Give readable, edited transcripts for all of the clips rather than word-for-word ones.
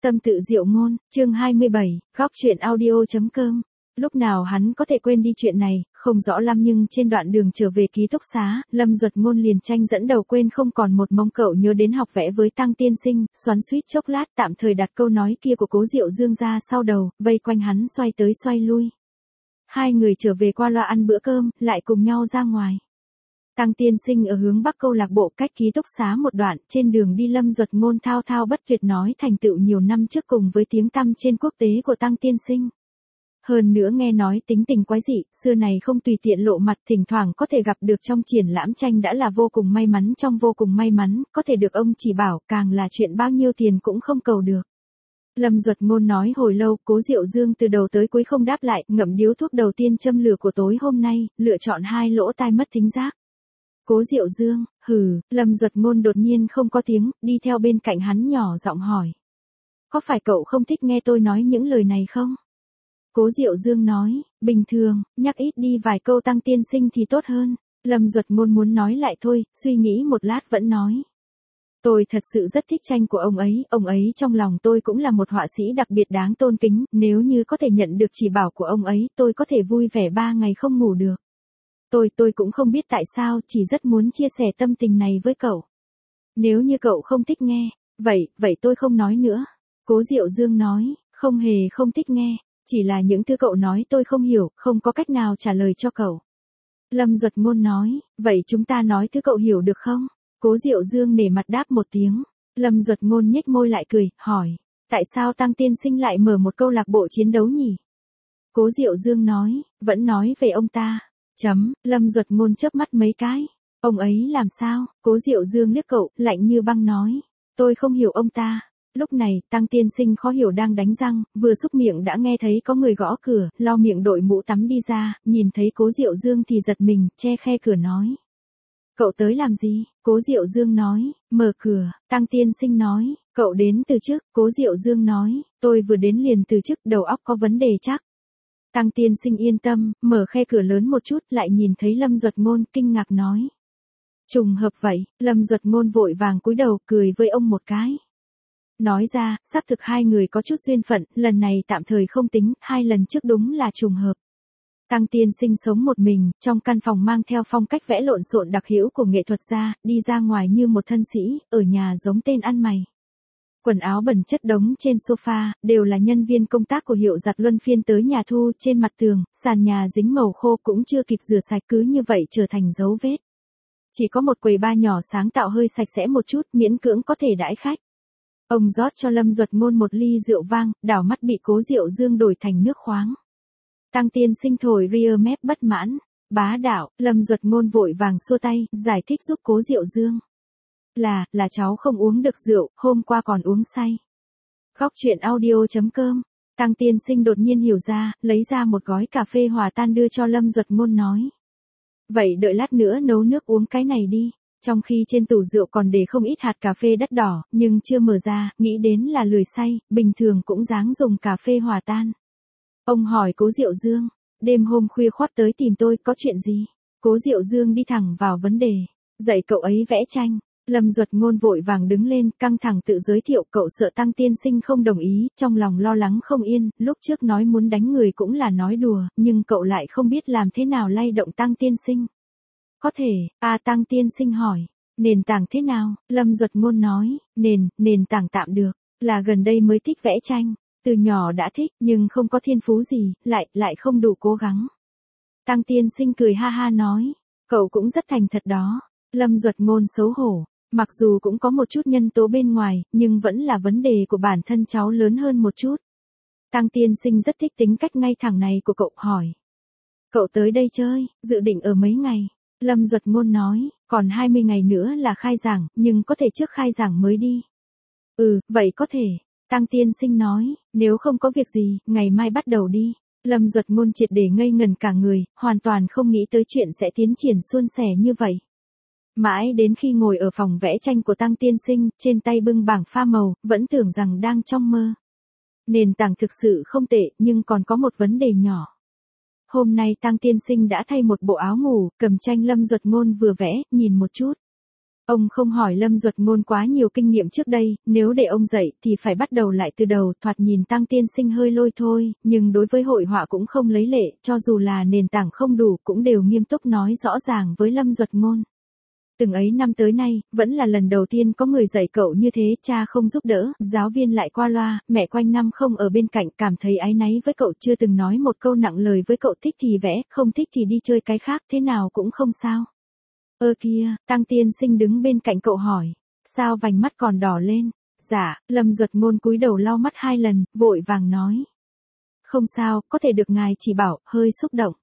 Tâm tự diệu ngôn, chương 27, góc truyện audio.com. Lúc nào hắn có thể quên đi chuyện này, không rõ lắm nhưng trên đoạn đường trở về ký túc xá, Lâm Duật Ngôn liền tranh dẫn đầu quên không còn một mong cậu nhớ đến học vẽ với Tăng tiên sinh, xoắn xuýt chốc lát tạm thời đặt câu nói kia của Cố Diệu Dương ra sau đầu, vây quanh hắn xoay tới xoay lui. Hai người trở về qua loa ăn bữa cơm, lại cùng nhau ra ngoài. Tăng tiên sinh ở hướng bắc câu lạc bộ cách ký túc xá một đoạn, trên đường đi Lâm Duật Ngôn thao thao bất tuyệt nói thành tựu nhiều năm trước cùng với tiếng tăm trên quốc tế của Tăng tiên sinh. Hơn nữa nghe nói tính tình quái dị, xưa này không tùy tiện lộ mặt, thỉnh thoảng có thể gặp được trong triển lãm tranh đã là vô cùng may mắn trong vô cùng may mắn, có thể được ông chỉ bảo, càng là chuyện bao nhiêu tiền cũng không cầu được. Lâm Duật Ngôn nói hồi lâu, Cố Diệu Dương từ đầu tới cuối không đáp lại, ngậm điếu thuốc đầu tiên châm lửa của tối hôm nay, lựa chọn hai lỗ tai mất thính giác. Cố Diệu Dương, Lâm Duật Ngôn đột nhiên không có tiếng, đi theo bên cạnh hắn nhỏ giọng hỏi. Có phải cậu không thích nghe tôi nói những lời này không? Cố Diệu Dương nói, bình thường, nhắc ít đi vài câu Tăng tiên sinh thì tốt hơn. Lâm Duật Ngôn muốn nói lại thôi, suy nghĩ một lát vẫn nói. Tôi thật sự rất thích tranh của ông ấy trong lòng tôi cũng là một họa sĩ đặc biệt đáng tôn kính, nếu như có thể nhận được chỉ bảo của ông ấy, tôi có thể vui vẻ 3 ngày không ngủ được. Tôi cũng không biết tại sao, chỉ rất muốn chia sẻ tâm tình này với cậu. Nếu như cậu không thích nghe, vậy tôi không nói nữa. Cố Diệu Dương nói, không hề không thích nghe, chỉ là những thứ cậu nói tôi không hiểu, không có cách nào trả lời cho cậu. Lâm Duật Ngôn nói, vậy chúng ta nói thứ cậu hiểu được không? Cố Diệu Dương nể mặt đáp một tiếng. Lâm Duật Ngôn nhếch môi lại cười, hỏi, tại sao Tăng tiên sinh lại mở một câu lạc bộ chiến đấu nhỉ? Cố Diệu Dương nói, vẫn nói về ông ta. Lâm Duật Ngôn chớp mắt mấy cái. Ông ấy làm sao? Cố Diệu Dương liếc cậu, lạnh như băng nói. Tôi không hiểu ông ta. Lúc này, Tăng tiên sinh khó hiểu đang đánh răng, vừa xúc miệng đã nghe thấy có người gõ cửa, lau miệng đội mũ tắm đi ra, nhìn thấy Cố Diệu Dương thì giật mình, che khe cửa nói. Cậu tới làm gì? Cố Diệu Dương nói, mở cửa. Tăng tiên sinh nói, cậu đến từ chức. Cố Diệu Dương nói, tôi vừa đến liền từ chức, đầu óc có vấn đề chắc. Tăng tiên sinh yên tâm, mở khe cửa lớn một chút, lại nhìn thấy Lâm Duật Ngôn, kinh ngạc nói. Trùng hợp vậy. Lâm Duật Ngôn vội vàng cúi đầu, cười với ông một cái. Nói ra, xác thực hai người có chút duyên phận, lần này tạm thời không tính, 2 lần trước đúng là trùng hợp. Tăng tiên sinh sống một mình, trong căn phòng mang theo phong cách vẽ lộn xộn đặc hữu của nghệ thuật gia, đi ra ngoài như một thân sĩ, ở nhà giống tên ăn mày. Quần áo bẩn chất đống trên sofa, đều là nhân viên công tác của Hiệu Giặt luân phiên tới nhà thu, trên mặt tường, sàn nhà dính màu khô cũng chưa kịp rửa sạch, cứ như vậy trở thành dấu vết. Chỉ có một quầy bar nhỏ sáng tạo hơi sạch sẽ một chút, miễn cưỡng có thể đãi khách. Ông rót cho Lâm Duật Ngôn một ly rượu vang, đảo mắt bị Cố Diệu Dương đổi thành nước khoáng. Tăng tiên sinh thổi ria mép bất mãn. Bá đạo. Lâm Duật Ngôn vội vàng xua tay, giải thích giúp Cố Diệu Dương. Là cháu không uống được rượu, hôm qua còn uống say. Góc truyện audio.com. Tăng tiên sinh đột nhiên hiểu ra, lấy ra một gói cà phê hòa tan đưa cho Lâm Duật Ngôn nói. Vậy đợi lát nữa nấu nước uống cái này đi. Trong khi trên tủ rượu còn để không ít hạt cà phê đắt đỏ, nhưng chưa mở ra, nghĩ đến là lười say, bình thường cũng dáng dùng cà phê hòa tan. Ông hỏi Cố Diệu Dương, đêm hôm khuya khoắt tới tìm tôi, có chuyện gì? Cố Diệu Dương đi thẳng vào vấn đề, dạy cậu ấy vẽ tranh. Lâm Duật Ngôn vội vàng đứng lên, căng thẳng tự giới thiệu, cậu sợ Tăng tiên sinh không đồng ý, trong lòng lo lắng không yên, lúc trước nói muốn đánh người cũng là nói đùa, nhưng cậu lại không biết làm thế nào lay động Tăng tiên sinh. Có thể, Tăng tiên sinh hỏi, nền tảng thế nào? Lâm Duật Ngôn nói, nền tảng tạm được, là gần đây mới thích vẽ tranh. Từ nhỏ đã thích, nhưng không có thiên phú gì, lại không đủ cố gắng. Tăng tiên sinh cười ha ha nói, cậu cũng rất thành thật đó. Lâm Duật Ngôn xấu hổ, mặc dù cũng có một chút nhân tố bên ngoài, nhưng vẫn là vấn đề của bản thân cháu lớn hơn một chút. Tăng tiên sinh rất thích tính cách ngay thẳng này của cậu, hỏi. Cậu tới đây chơi, dự định ở mấy ngày? Lâm Duật Ngôn nói, còn 20 ngày nữa là khai giảng, nhưng có thể trước khai giảng mới đi. Vậy có thể. Tăng tiên sinh nói, nếu không có việc gì, ngày mai bắt đầu đi. Lâm Duật Ngôn triệt để ngây ngần cả người, hoàn toàn không nghĩ tới chuyện sẽ tiến triển suôn sẻ như vậy. Mãi đến khi ngồi ở phòng vẽ tranh của Tăng tiên sinh, trên tay bưng bảng pha màu, vẫn tưởng rằng đang trong mơ. Nền tảng thực sự không tệ, nhưng còn có một vấn đề nhỏ. Hôm nay Tăng tiên sinh đã thay một bộ áo ngủ, cầm tranh Lâm Duật Ngôn vừa vẽ, nhìn một chút. Ông không hỏi Lâm Duật Ngôn quá nhiều kinh nghiệm trước đây, nếu để ông dạy thì phải bắt đầu lại từ đầu, thoạt nhìn Tăng tiên sinh hơi lôi thôi, nhưng đối với hội họa cũng không lấy lệ, cho dù là nền tảng không đủ cũng đều nghiêm túc nói rõ ràng với Lâm Duật Ngôn. Từng ấy năm tới nay, vẫn là lần đầu tiên có người dạy cậu như thế, cha không giúp đỡ, giáo viên lại qua loa, mẹ quanh năm không ở bên cạnh, cảm thấy áy náy với cậu, chưa từng nói một câu nặng lời với cậu, thích thì vẽ, không thích thì đi chơi cái khác, thế nào cũng không sao. Kia, Tăng tiên sinh đứng bên cạnh cậu hỏi, sao vành mắt còn đỏ lên? Dạ, Lâm Duật Ngôn cúi đầu lau mắt 2 lần, vội vàng nói. Không sao, có thể được ngài chỉ bảo, hơi xúc động.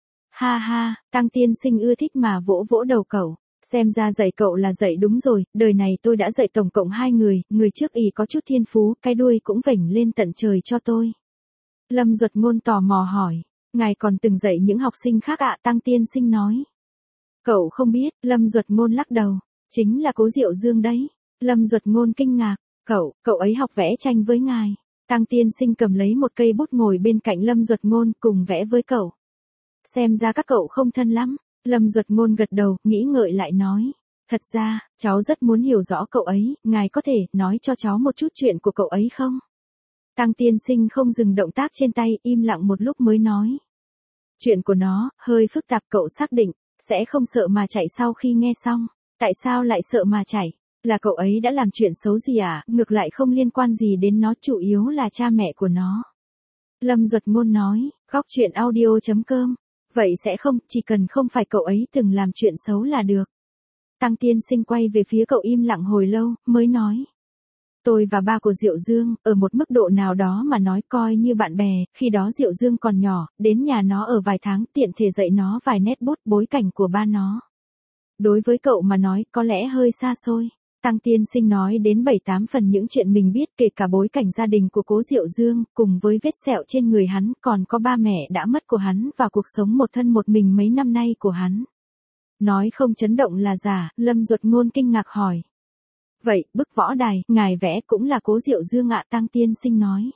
Ha ha, Tăng tiên sinh ưa thích mà vỗ vỗ đầu cậu. Xem ra dạy cậu là dạy đúng rồi, đời này tôi đã dạy tổng cộng 2 người, người trước y có chút thiên phú, cái đuôi cũng vểnh lên tận trời cho tôi. Lâm Duật Ngôn tò mò hỏi, ngài còn từng dạy những học sinh khác ạ? Tăng tiên sinh nói. Cậu không biết, Lâm Duật Ngôn lắc đầu, chính là Cố Diệu Dương đấy. Lâm Duật Ngôn kinh ngạc, cậu ấy học vẽ tranh với ngài. Tăng tiên sinh cầm lấy một cây bút ngồi bên cạnh Lâm Duật Ngôn cùng vẽ với cậu. Xem ra các cậu không thân lắm. Lâm Duật Ngôn gật đầu, nghĩ ngợi lại nói. Thật ra, cháu rất muốn hiểu rõ cậu ấy, ngài có thể nói cho cháu một chút chuyện của cậu ấy không? Tăng tiên sinh không dừng động tác trên tay, im lặng một lúc mới nói. Chuyện của nó, hơi phức tạp, cậu xác định, sẽ không sợ mà chạy sau khi nghe xong. Tại sao lại sợ mà chạy? Là cậu ấy đã làm chuyện xấu gì à? Ngược lại không liên quan gì đến nó, chủ yếu là cha mẹ của nó. Lâm Duật Ngôn nói, góc chuyện audio.com. Vậy sẽ không, chỉ cần không phải cậu ấy từng làm chuyện xấu là được. Tăng tiên sinh quay về phía cậu im lặng hồi lâu, mới nói. Tôi và ba của Diệu Dương, ở một mức độ nào đó mà nói coi như bạn bè, khi đó Diệu Dương còn nhỏ, đến nhà nó ở vài tháng, tiện thể dạy nó vài nét bút bối cảnh của ba nó. Đối với cậu mà nói, có lẽ hơi xa xôi. Tăng tiên sinh nói đến 7-8 phần những chuyện mình biết, kể cả bối cảnh gia đình của Cố Diệu Dương, cùng với vết sẹo trên người hắn, còn có ba mẹ đã mất của hắn và cuộc sống một thân một mình mấy năm nay của hắn. Nói không chấn động là giả, Lâm Duật Ngôn kinh ngạc hỏi. Vậy, bức võ đài, ngài vẽ cũng là Cố Diệu Dương ạ? Tăng tiên sinh nói.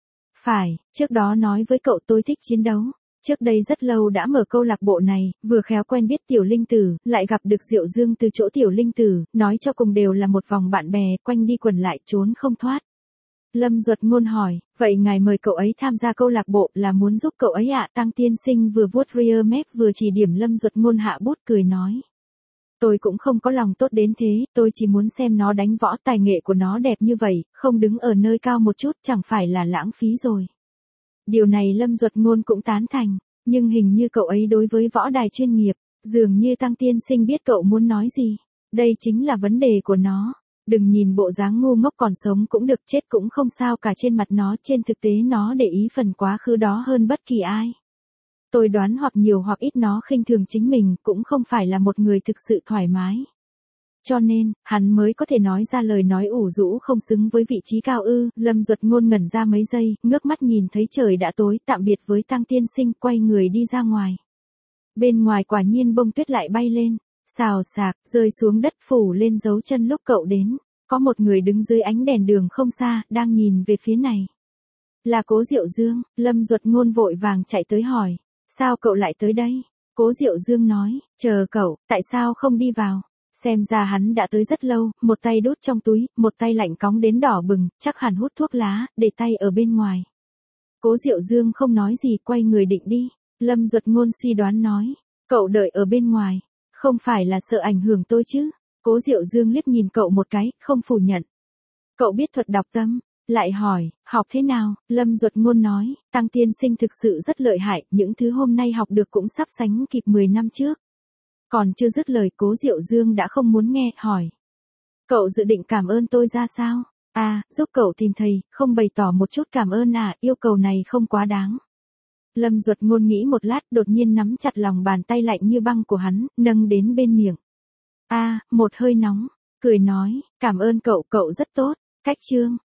Phải, trước đó nói với cậu tôi thích chiến đấu. Trước đây rất lâu đã mở câu lạc bộ này, vừa khéo quen biết Tiểu Linh Tử, lại gặp được Diệu Dương từ chỗ Tiểu Linh Tử, nói cho cùng đều là một vòng bạn bè, quanh đi quẩn lại trốn không thoát. Lâm Duật Ngôn hỏi, vậy ngài mời cậu ấy tham gia câu lạc bộ là muốn giúp cậu ấy ạ? Tăng tiên sinh vừa vuốt rear mép vừa chỉ điểm Lâm Duật Ngôn hạ bút cười nói. Tôi cũng không có lòng tốt đến thế, tôi chỉ muốn xem nó đánh võ, tài nghệ của nó đẹp như vậy, không đứng ở nơi cao một chút chẳng phải là lãng phí rồi. Điều này Lâm Duật Ngôn cũng tán thành, nhưng hình như cậu ấy đối với võ đài chuyên nghiệp, dường như Tăng tiên sinh biết cậu muốn nói gì. Đây chính là vấn đề của nó. Đừng nhìn bộ dáng ngu ngốc, còn sống cũng được, chết cũng không sao cả, trên mặt nó, trên thực tế nó để ý phần quá khứ đó hơn bất kỳ ai. Tôi đoán hoặc nhiều hoặc ít nó khinh thường chính mình, cũng không phải là một người thực sự thoải mái. Cho nên, hắn mới có thể nói ra lời nói ủ rũ không xứng với vị trí cao ư. Lâm Duật Ngôn ngẩn ra mấy giây, ngước mắt nhìn thấy trời đã tối, tạm biệt với Tăng tiên sinh, quay người đi ra ngoài. Bên ngoài quả nhiên bông tuyết lại bay lên, xào xạc, rơi xuống đất phủ lên dấu chân. Lúc cậu đến, có một người đứng dưới ánh đèn đường không xa, đang nhìn về phía này. Là Cố Diệu Dương. Lâm Duật Ngôn vội vàng chạy tới hỏi, sao cậu lại tới đây? Cố Diệu Dương nói, chờ cậu, tại sao không đi vào? Xem ra hắn đã tới rất lâu, một tay đút trong túi, một tay lạnh cóng đến đỏ bừng, chắc hẳn hút thuốc lá, để tay ở bên ngoài. Cố Diệu Dương không nói gì, quay người định đi. Lâm Duật Ngôn suy đoán nói, cậu đợi ở bên ngoài, không phải là sợ ảnh hưởng tôi chứ? Cố Diệu Dương liếc nhìn cậu một cái, không phủ nhận. Cậu biết thuật đọc tâm? Lại hỏi, học thế nào? Lâm Duật Ngôn nói, Tăng tiên sinh thực sự rất lợi hại, những thứ hôm nay học được cũng sắp sánh kịp 10 năm trước. Còn chưa dứt lời, Cố Diệu Dương đã không muốn nghe, hỏi. Cậu dự định cảm ơn tôi ra sao? À, giúp cậu tìm thầy, không bày tỏ một chút cảm ơn à? Yêu cầu này không quá đáng. Lâm Duật Ngôn nghĩ một lát, đột nhiên nắm chặt lòng bàn tay lạnh như băng của hắn, nâng đến bên miệng. À, một hơi nóng, cười nói, cảm ơn cậu, cậu rất tốt. Cách chương.